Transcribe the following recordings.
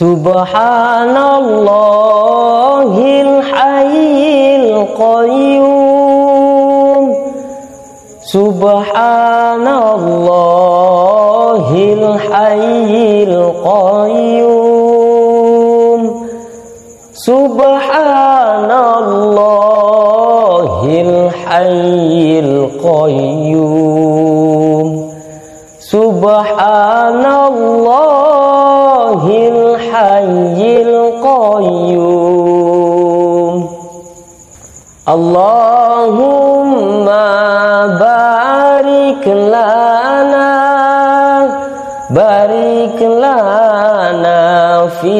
Subhanallahil hayyil qayyum. Subhanallahil hayyil qayyum. Subhanallahil hayyil qayyum. Subhanallahil hayyil qayyum. Allahumma barik lana fi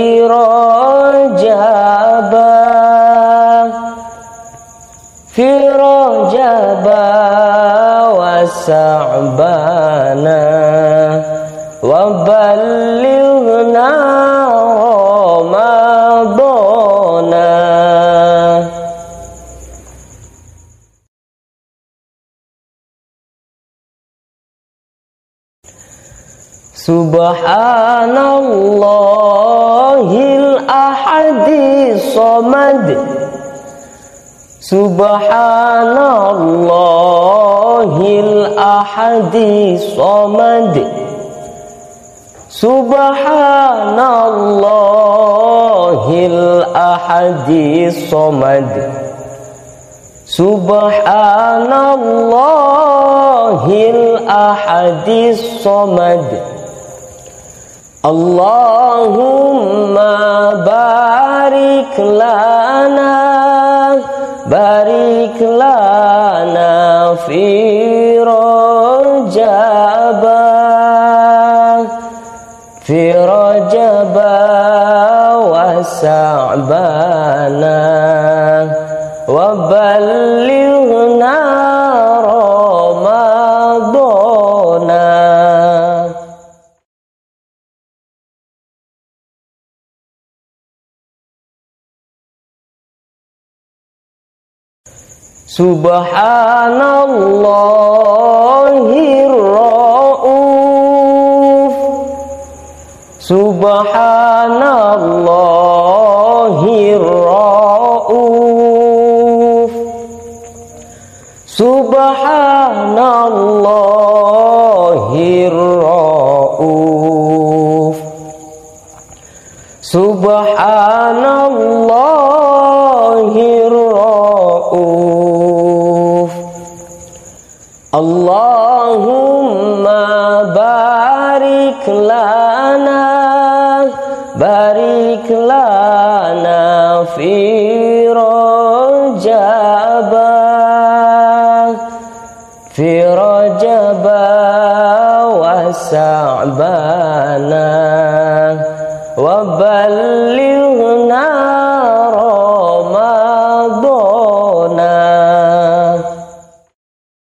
Rajab wa Sa'bana wa ballighna Ramadana. Subhanallahil ahadis samad. Subhanallahil ahadis samad. Subhanallahil ahadis samad. Subhanallahil ahadis samad. Allahumma barik lana fi Rajab wa Sa'bana wa ballighna Ramadana. Subhanallahir Rauf. Subhanallahir Rauf. Subhanallahir Rauf. Subhanallahir Rauf. Allahumma barik lana fi Rajab wa Sa'bana wa ballighna